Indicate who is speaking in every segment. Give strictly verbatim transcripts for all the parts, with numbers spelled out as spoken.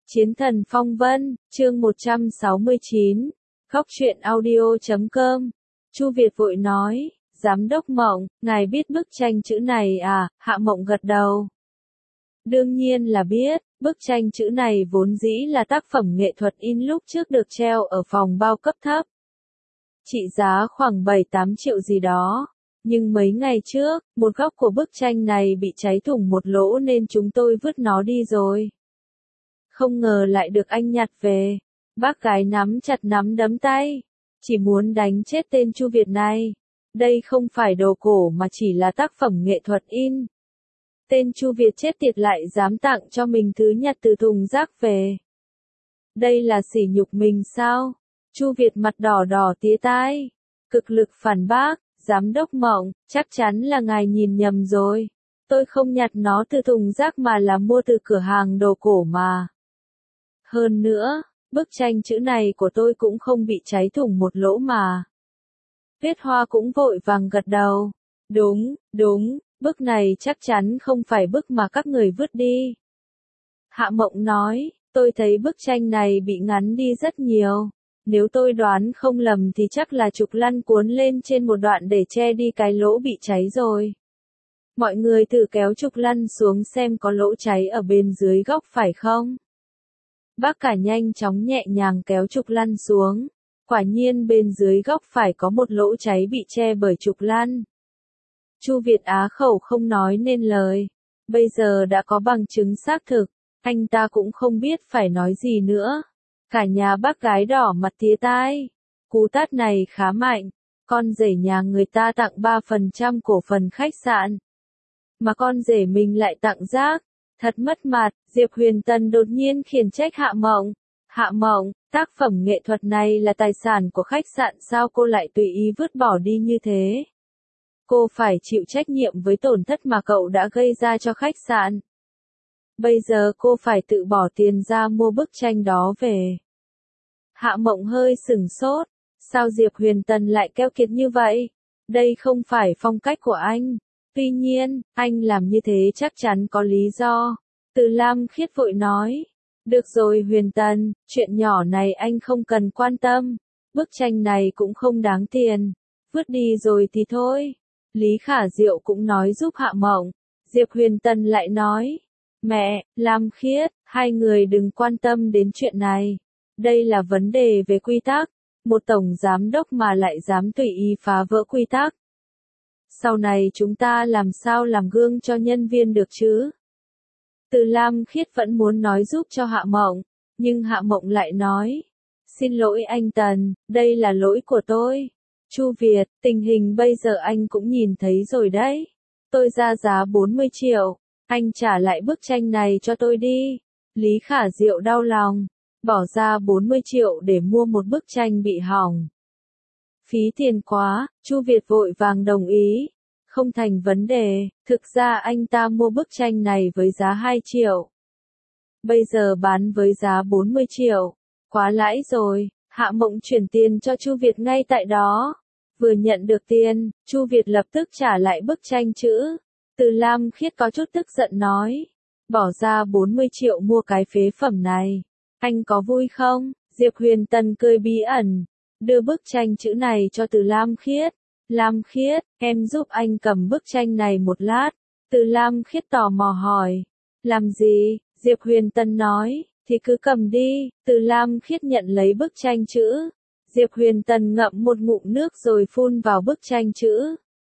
Speaker 1: Chiến thần phong vân, chương một trăm sáu mươi chín, Góc truyện audio chấm com. Chu Việt vội nói, Giám đốc Mộng, ngài biết bức tranh chữ này à? Hạ Mộng gật đầu. Đương nhiên là biết, bức tranh chữ này vốn dĩ là tác phẩm nghệ thuật in lúc trước được treo ở phòng bao cấp thấp. Trị giá khoảng bảy tám triệu gì đó. Nhưng mấy ngày trước, một góc của bức tranh này bị cháy thủng một lỗ nên chúng tôi vứt nó đi rồi. Không ngờ lại được anh nhặt về. Bác gái nắm chặt nắm đấm tay. Chỉ muốn đánh chết tên Chu Việt này. Đây không phải đồ cổ mà chỉ là tác phẩm nghệ thuật in. Tên Chu Việt chết tiệt lại dám tặng cho mình thứ nhặt từ thùng rác về. Đây là sỉ nhục mình sao? Chu Việt mặt đỏ đỏ tía tai. Cực lực phản bác, Giám đốc Mộng, chắc chắn là ngài nhìn nhầm rồi. Tôi không nhặt nó từ thùng rác mà là mua từ cửa hàng đồ cổ mà. Hơn nữa, bức tranh chữ này của tôi cũng không bị cháy thủng một lỗ mà. Viết Hoa cũng vội vàng gật đầu. Đúng, đúng, bức này chắc chắn không phải bức mà các người vứt đi. Hạ Mộng nói, tôi thấy bức tranh này bị ngắn đi rất nhiều. Nếu tôi đoán không lầm thì chắc là trục lăn cuốn lên trên một đoạn để che đi cái lỗ bị cháy rồi. Mọi người thử kéo trục lăn xuống xem có lỗ cháy ở bên dưới góc phải không? Bác cả nhanh chóng nhẹ nhàng kéo trục lăn xuống. Quả nhiên bên dưới góc phải có một lỗ cháy bị che bởi trục lăn. Chu Việt á khẩu không nói nên lời. Bây giờ đã có bằng chứng xác thực, anh ta cũng không biết phải nói gì nữa. Cả nhà bác gái đỏ mặt tía tai. Cú tát này khá mạnh. Con rể nhà người ta tặng ba phần trăm cổ phần khách sạn. Mà con rể mình lại tặng rác. Thật mất mặt. Diệp Huyền Tần đột nhiên khiển trách Hạ Mộng. Hạ Mộng, tác phẩm nghệ thuật này là tài sản của khách sạn, sao cô lại tùy ý vứt bỏ đi như thế? Cô phải chịu trách nhiệm với tổn thất mà cậu đã gây ra cho khách sạn. Bây giờ cô phải tự bỏ tiền ra mua bức tranh đó về. Hạ Mộng hơi sửng sốt. Sao Diệp Huyền Tần lại keo kiệt như vậy? Đây không phải phong cách của anh. Tuy nhiên, anh làm như thế chắc chắn có lý do. Từ Lam Khiết vội nói. Được rồi Huyền Tần, chuyện nhỏ này anh không cần quan tâm. Bức tranh này cũng không đáng tiền. Vứt đi rồi thì thôi. Lý Khả Diệu cũng nói giúp Hạ Mộng. Diệp Huyền Tần lại nói. Mẹ, Lam Khiết, hai người đừng quan tâm đến chuyện này. Đây là vấn đề về quy tắc. Một tổng giám đốc mà lại dám tùy ý phá vỡ quy tắc. Sau này chúng ta làm sao làm gương cho nhân viên được chứ? Từ Lam Khiết vẫn muốn nói giúp cho Hạ Mộng, nhưng Hạ Mộng lại nói. Xin lỗi anh Tần, đây là lỗi của tôi. Chu Việt, tình hình bây giờ anh cũng nhìn thấy rồi đấy. Tôi ra giá bốn mươi triệu, anh trả lại bức tranh này cho tôi đi. Lý Khả Diệu đau lòng, bỏ ra bốn mươi triệu để mua một bức tranh bị hỏng. Phí tiền quá, Chu Việt vội vàng đồng ý. Không thành vấn đề, thực ra anh ta mua bức tranh này với giá hai triệu. Bây giờ bán với giá bốn mươi triệu. Quá lãi rồi. Hạ Mộng chuyển tiền cho Chu Việt ngay tại đó. Vừa nhận được tiền, Chu Việt lập tức trả lại bức tranh chữ. Từ Lam Khiết có chút tức giận nói. Bỏ ra bốn mươi triệu mua cái phế phẩm này. Anh có vui không? Diệp Huyền Tần cười bí ẩn. Đưa bức tranh chữ này cho Từ Lam Khiết. Lam Khiết, em giúp anh cầm bức tranh này một lát. Từ Lam Khiết tò mò hỏi. Làm gì? Diệp Huyền Tần nói. Thì cứ cầm đi. Từ Lam Khiết nhận lấy bức tranh chữ. Diệp Huyền Tần ngậm một ngụm nước rồi phun vào bức tranh chữ.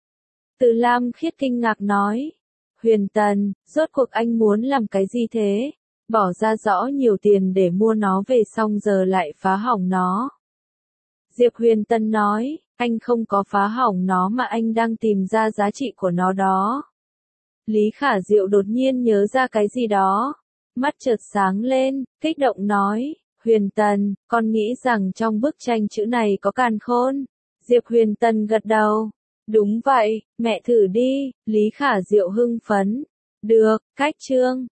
Speaker 1: Từ Lam Khiết kinh ngạc nói. Huyền Tần, rốt cuộc anh muốn làm cái gì thế? Bỏ ra rõ nhiều tiền để mua nó về xong giờ lại phá hỏng nó. Diệp Huyền Tần nói. Anh không có phá hỏng nó mà anh đang tìm ra giá trị của nó đó. Lý Khả Diệu đột nhiên nhớ ra cái gì đó. Mắt chợt sáng lên, kích động nói. Huyền Tần, con nghĩ rằng trong bức tranh chữ này có càn khôn. Diệp Huyền Tần gật đầu. Đúng vậy, mẹ thử đi. Lý Khả Diệu hưng phấn. Được, cách chương.